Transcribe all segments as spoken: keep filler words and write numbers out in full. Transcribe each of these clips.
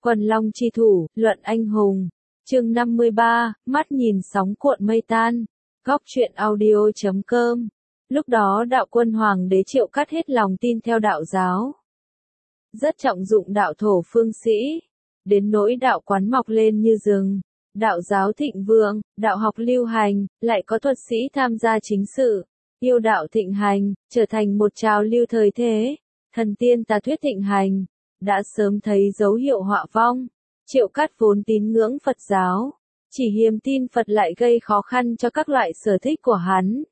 Quần long chi thủ, luận anh hùng. Chương năm mươi ba, mắt nhìn sóng cuộn mây tan. Góc truyện audio chấm com. Lúc đó đạo quân hoàng đế Triệu Cát hết lòng tin theo đạo giáo. Rất trọng dụng đạo thổ phương sĩ. Đến nỗi đạo quán mọc lên như rừng. Đạo giáo thịnh vượng, đạo học lưu hành, lại có thuật sĩ tham gia chính sự. Yêu đạo thịnh hành, trở thành một trào lưu thời thế. Thần tiên tà thuyết thịnh hành. Đã sớm thấy dấu hiệu họa vong. Triệu Cát vốn tín ngưỡng Phật giáo, chỉ hiềm tin Phật lại gây khó khăn cho các loại sở thích của hắn.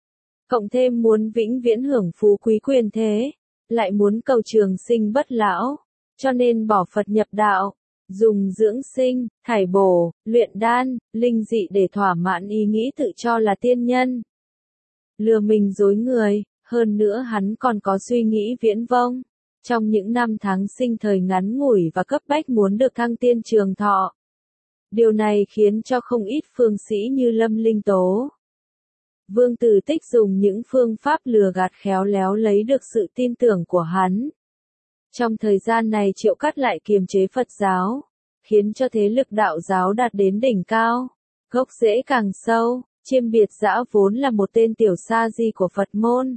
Cộng thêm muốn vĩnh viễn hưởng phú quý quyền thế, lại muốn cầu trường sinh bất lão, cho nên bỏ Phật nhập đạo, dùng dưỡng sinh, thải bổ, luyện đan, linh dị để thỏa mãn ý nghĩ tự cho là tiên nhân. Lừa mình dối người, hơn nữa hắn còn có suy nghĩ viễn vông. Trong những năm tháng sinh thời ngắn ngủi và cấp bách muốn được thăng tiên trường thọ. Điều này khiến cho không ít phương sĩ như Lâm Linh Tố. Vương Tử Tích dùng những phương pháp lừa gạt khéo léo lấy được sự tin tưởng của hắn. Trong thời gian này Triệu Cát lại kiềm chế Phật giáo, khiến cho thế lực đạo giáo đạt đến đỉnh cao, gốc rễ càng sâu. Chiêm Biệt Dã vốn là một tên tiểu sa di của Phật môn.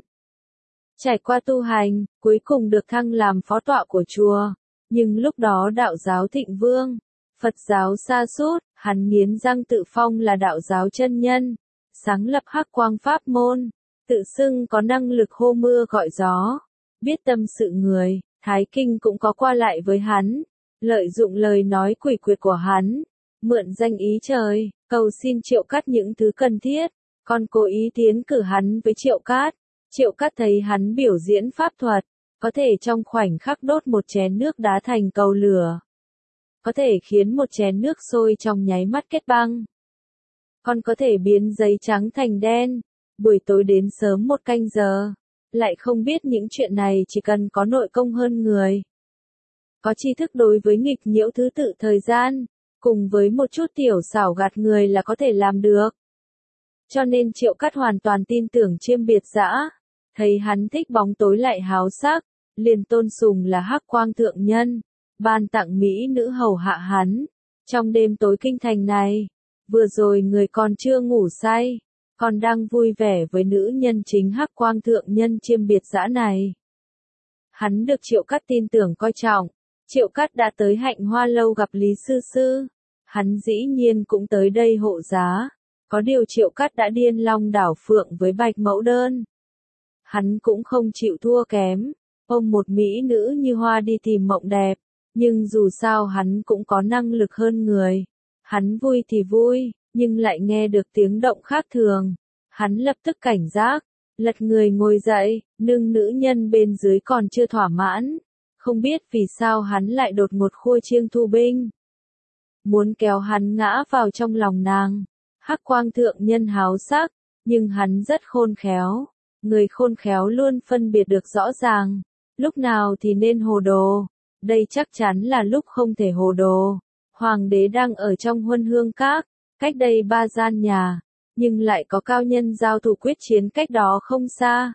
Trải qua tu hành, cuối cùng được thăng làm phó tọa của chùa. Nhưng lúc đó đạo giáo thịnh vương, Phật giáo sa sút, hắn nghiến răng tự phong là đạo giáo chân nhân, sáng lập Hắc Quang pháp môn, tự xưng có năng lực hô mưa gọi gió, biết tâm sự người. Thái Kinh cũng có qua lại với hắn, lợi dụng lời nói quỷ quyệt của hắn, mượn danh ý trời, cầu xin Triệu Cát những thứ cần thiết, còn cố ý tiến cử hắn với Triệu Cát. Triệu Cát thấy hắn biểu diễn pháp thuật, có thể trong khoảnh khắc đốt một chén nước đá thành cầu lửa, có thể khiến một chén nước sôi trong nháy mắt kết băng, còn có thể biến giấy trắng thành đen, buổi tối đến sớm một canh giờ. Lại không biết những chuyện này chỉ cần có nội công hơn người, có tri thức đối với nghịch nhiễu thứ tự thời gian, cùng với một chút tiểu xảo gạt người là có thể làm được. Cho nên Triệu Cát hoàn toàn tin tưởng Chiêm Biệt Dã, thấy hắn thích bóng tối lại háo sắc, liền tôn sùng là Hắc Quang thượng nhân, ban tặng mỹ nữ hầu hạ hắn. Trong đêm tối kinh thành này, vừa rồi người còn chưa ngủ say, còn đang vui vẻ với nữ nhân chính Hắc Quang thượng nhân Chiêm Biệt Dã này. Hắn được Triệu Cát tin tưởng coi trọng. Triệu Cát đã tới Hạnh Hoa lâu gặp Lý Sư Sư, hắn dĩ nhiên cũng tới đây hộ giá. Có điều Triệu Cát đã điên long đảo phượng với Bạch Mẫu Đơn. Hắn cũng không chịu thua kém, ôm một mỹ nữ như hoa đi tìm mộng đẹp, nhưng dù sao hắn cũng có năng lực hơn người. Hắn vui thì vui, nhưng lại nghe được tiếng động khác thường. Hắn lập tức cảnh giác, lật người ngồi dậy, nâng nữ nhân bên dưới còn chưa thỏa mãn. Không biết vì sao hắn lại đột ngột khua chiêng thu binh, muốn kéo hắn ngã vào trong lòng nàng. Hắc Quang thượng nhân háo sắc, nhưng hắn rất khôn khéo. Người khôn khéo luôn phân biệt được rõ ràng, lúc nào thì nên hồ đồ. Đây chắc chắn là lúc không thể hồ đồ. Hoàng đế đang ở trong Huân Hương Các, cách đây ba gian nhà, nhưng lại có cao nhân giao thủ quyết chiến cách đó không xa.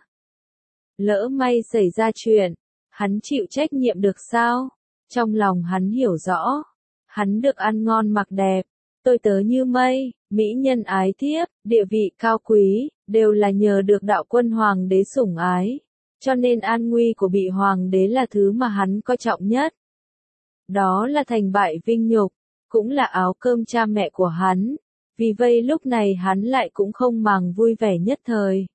Lỡ may xảy ra chuyện, hắn chịu trách nhiệm được sao? Trong lòng hắn hiểu rõ, hắn được ăn ngon mặc đẹp, tôi tớ như mây, mỹ nhân ái thiếp, địa vị cao quý, đều là nhờ được đạo quân hoàng đế sủng ái. Cho nên an nguy của bị hoàng đế là thứ mà hắn coi trọng nhất. Đó là thành bại vinh nhục, cũng là áo cơm cha mẹ của hắn. Vì vậy lúc này hắn lại cũng không màng vui vẻ nhất thời.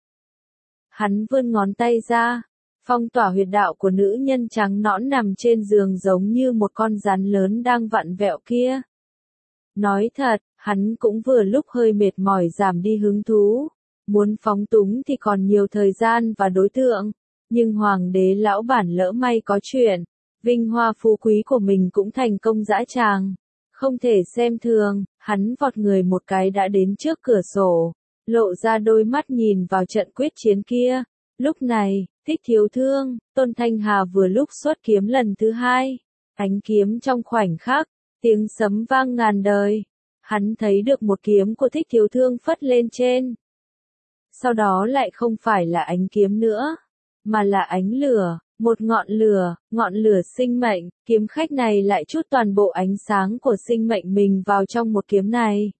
Hắn vươn ngón tay ra, phong tỏa huyệt đạo của nữ nhân trắng nõn nằm trên giường giống như một con rắn lớn đang vặn vẹo kia. Nói thật, hắn cũng vừa lúc hơi mệt mỏi giảm đi hứng thú. Muốn phóng túng thì còn nhiều thời gian và đối tượng. Nhưng hoàng đế lão bản lỡ may có chuyện, vinh hoa phú quý của mình cũng thành công dã tràng. Không thể xem thường, hắn vọt người một cái đã đến trước cửa sổ, lộ ra đôi mắt nhìn vào trận quyết chiến kia. Lúc này, Thích Thiếu Thương, Tôn Thanh Hà vừa lúc xuất kiếm lần thứ hai. Ánh kiếm trong khoảnh khắc, tiếng sấm vang ngàn đời. Hắn thấy được một kiếm của Thích Thiếu Thương phất lên trên. Sau đó lại không phải là ánh kiếm nữa, mà là ánh lửa, Một ngọn lửa, ngọn lửa sinh mệnh, kiếm khách này lại trút toàn bộ ánh sáng của sinh mệnh mình vào trong một kiếm này.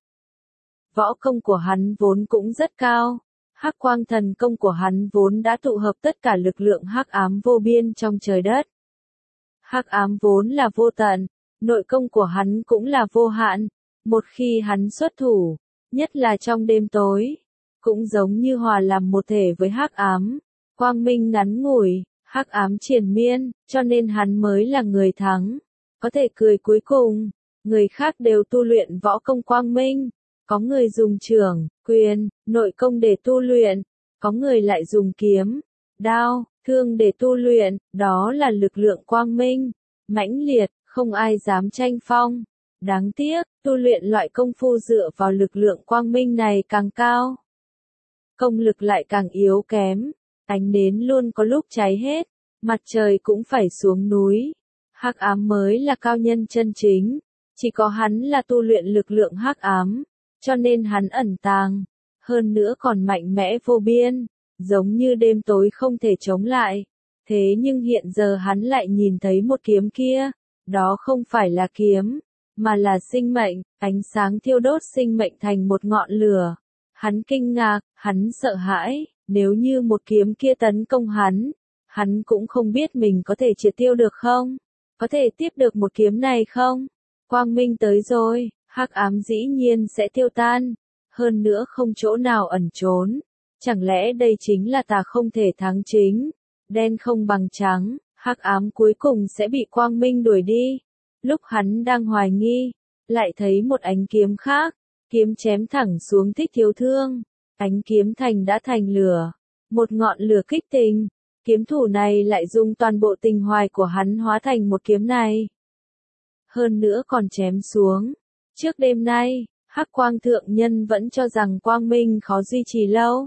Võ công của hắn vốn cũng rất cao. Hắc quang thần công của hắn vốn đã tụ hợp tất cả lực lượng hắc ám vô biên trong trời đất. Hắc ám vốn là vô tận, nội công của hắn cũng là vô hạn. Một khi hắn xuất thủ, nhất là trong đêm tối, cũng giống như hòa làm một thể với hắc ám. Quang minh ngắn ngủi, hắc ám triền miên, cho nên hắn mới là người thắng. Có thể cười cuối cùng, người khác đều tu luyện võ công quang minh. Có người dùng chưởng, quyền, nội công để tu luyện, có người lại dùng kiếm, đao, thương để tu luyện, đó là lực lượng quang minh, mãnh liệt, không ai dám tranh phong. Đáng tiếc, tu luyện loại công phu dựa vào lực lượng quang minh này càng cao, công lực lại càng yếu kém, ánh nến luôn có lúc cháy hết, mặt trời cũng phải xuống núi. Hắc ám mới là cao nhân chân chính, chỉ có hắn là tu luyện lực lượng hắc ám. Cho nên hắn ẩn tàng, hơn nữa còn mạnh mẽ vô biên, giống như đêm tối không thể chống lại. Thế nhưng hiện giờ hắn lại nhìn thấy một kiếm kia, đó không phải là kiếm, mà là sinh mệnh, ánh sáng thiêu đốt sinh mệnh thành một ngọn lửa. Hắn kinh ngạc, hắn sợ hãi, nếu như một kiếm kia tấn công hắn, hắn cũng không biết mình có thể triệt tiêu được không, có thể tiếp được một kiếm này không. Quang minh tới rồi. Hắc ám dĩ nhiên sẽ tiêu tan, hơn nữa không chỗ nào ẩn trốn. Chẳng lẽ đây chính là tà không thể thắng chính, đen không bằng trắng, hắc ám cuối cùng sẽ bị quang minh đuổi đi. Lúc hắn đang hoài nghi, lại thấy một ánh kiếm khác, kiếm chém thẳng xuống Thích Thiếu Thương, ánh kiếm thành đã thành lửa, một ngọn lửa kích tình, kiếm thủ này lại dùng toàn bộ tình hoài của hắn hóa thành một kiếm này. Hơn nữa còn chém xuống. Trước đêm nay, Hắc Quang Thượng Nhân vẫn cho rằng quang minh khó duy trì lâu.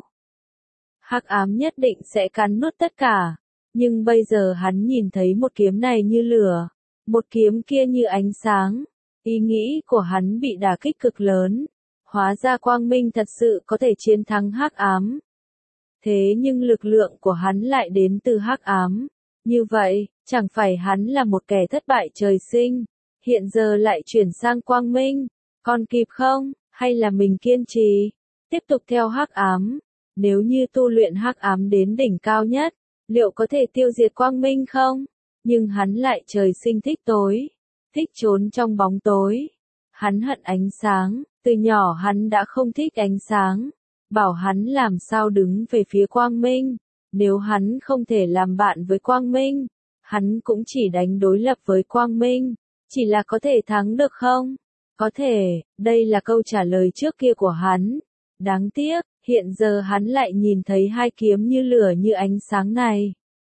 Hắc ám nhất định sẽ cắn nuốt tất cả, nhưng bây giờ hắn nhìn thấy một kiếm này như lửa, một kiếm kia như ánh sáng, ý nghĩ của hắn bị đả kích cực lớn, hóa ra quang minh thật sự có thể chiến thắng hắc ám. Thế nhưng lực lượng của hắn lại đến từ hắc ám, như vậy, chẳng phải hắn là một kẻ thất bại trời sinh. Hiện giờ lại chuyển sang quang minh, còn kịp không, hay là mình kiên trì, tiếp tục theo hắc ám, nếu như tu luyện hắc ám đến đỉnh cao nhất, liệu có thể tiêu diệt quang minh không? Nhưng hắn lại trời sinh thích tối, thích trốn trong bóng tối, hắn hận ánh sáng, từ nhỏ hắn đã không thích ánh sáng, bảo hắn làm sao đứng về phía quang minh, nếu hắn không thể làm bạn với quang minh, hắn cũng chỉ đánh đối lập với quang minh. Chỉ là có thể thắng được không? Có thể, đây là câu trả lời trước kia của hắn. Đáng tiếc, hiện giờ hắn lại nhìn thấy hai kiếm như lửa như ánh sáng này.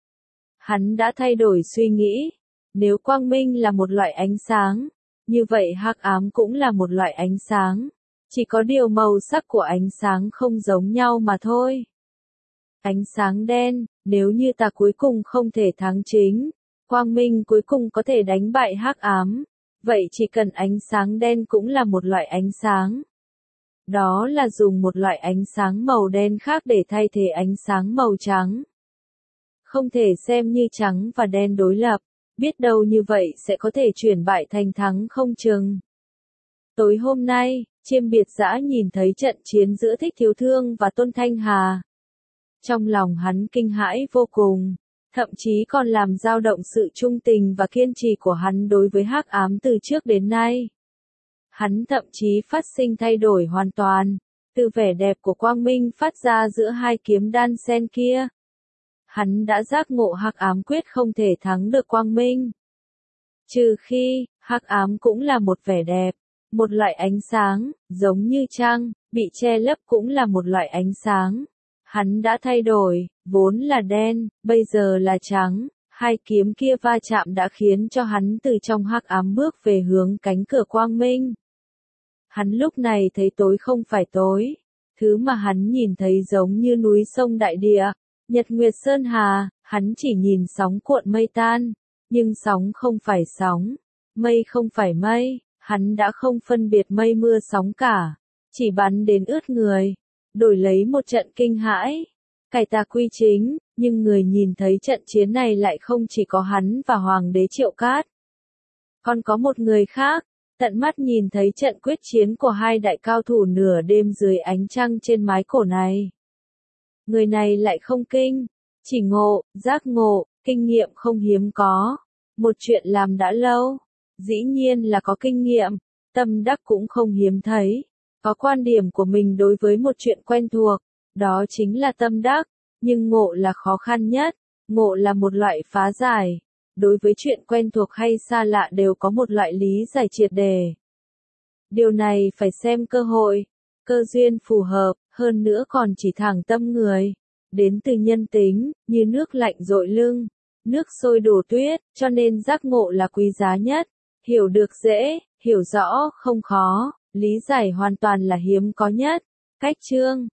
Hắn đã thay đổi suy nghĩ. Nếu quang minh là một loại ánh sáng, như vậy hắc ám cũng là một loại ánh sáng. Chỉ có điều màu sắc của ánh sáng không giống nhau mà thôi. Ánh sáng đen, nếu như ta cuối cùng không thể thắng chính, quang minh cuối cùng có thể đánh bại hắc ám, vậy chỉ cần ánh sáng đen cũng là một loại ánh sáng. Đó là dùng một loại ánh sáng màu đen khác để thay thế ánh sáng màu trắng. Không thể xem như trắng và đen đối lập, biết đâu như vậy sẽ có thể chuyển bại thành thắng không chừng. Tối hôm nay, Chiêm Biệt Dã nhìn thấy trận chiến giữa Thích Thiếu Thương và Tôn Thanh Hà. Trong lòng hắn kinh hãi vô cùng. Thậm chí còn làm dao động sự trung tình và kiên trì của hắn đối với hắc ám từ trước đến nay. Hắn thậm chí phát sinh thay đổi hoàn toàn, từ vẻ đẹp của quang minh phát ra giữa hai kiếm đan sen kia. Hắn đã giác ngộ hắc ám quyết không thể thắng được quang minh. Trừ khi, hắc ám cũng là một vẻ đẹp, một loại ánh sáng, giống như trăng, bị che lấp cũng là một loại ánh sáng. Hắn đã thay đổi, vốn là đen, bây giờ là trắng, hai kiếm kia va chạm đã khiến cho hắn từ trong hắc ám bước về hướng cánh cửa quang minh. Hắn lúc này thấy tối không phải tối, thứ mà hắn nhìn thấy giống như núi sông đại địa, nhật nguyệt sơn hà, hắn chỉ nhìn sóng cuộn mây tan, nhưng sóng không phải sóng, mây không phải mây, hắn đã không phân biệt mây mưa sóng cả, chỉ bắn đến ướt người. Đổi lấy một trận kinh hãi, cải tà quy chính, Nhưng người nhìn thấy trận chiến này lại không chỉ có hắn và Hoàng đế Triệu Cát. Còn có một người khác, tận mắt nhìn thấy trận quyết chiến của hai đại cao thủ nửa đêm dưới ánh trăng trên mái cổ này. Người này lại không kinh, chỉ ngộ, giác ngộ, kinh nghiệm không hiếm có. Một chuyện làm đã lâu, dĩ nhiên là có kinh nghiệm, tâm đắc cũng không hiếm thấy. Có quan điểm của mình đối với một chuyện quen thuộc, đó chính là tâm đắc, nhưng ngộ là khó khăn nhất, ngộ là một loại phá giải. Đối với chuyện quen thuộc hay xa lạ đều có một loại lý giải triệt đề. Điều này phải xem cơ hội, cơ duyên phù hợp, hơn nữa còn chỉ thẳng tâm người. Đến từ nhân tính, như nước lạnh dội lưng, nước sôi đổ tuyết, cho nên giác ngộ là quý giá nhất. Hiểu được dễ, hiểu rõ không khó, lý giải hoàn toàn là hiếm có nhất. Cách chương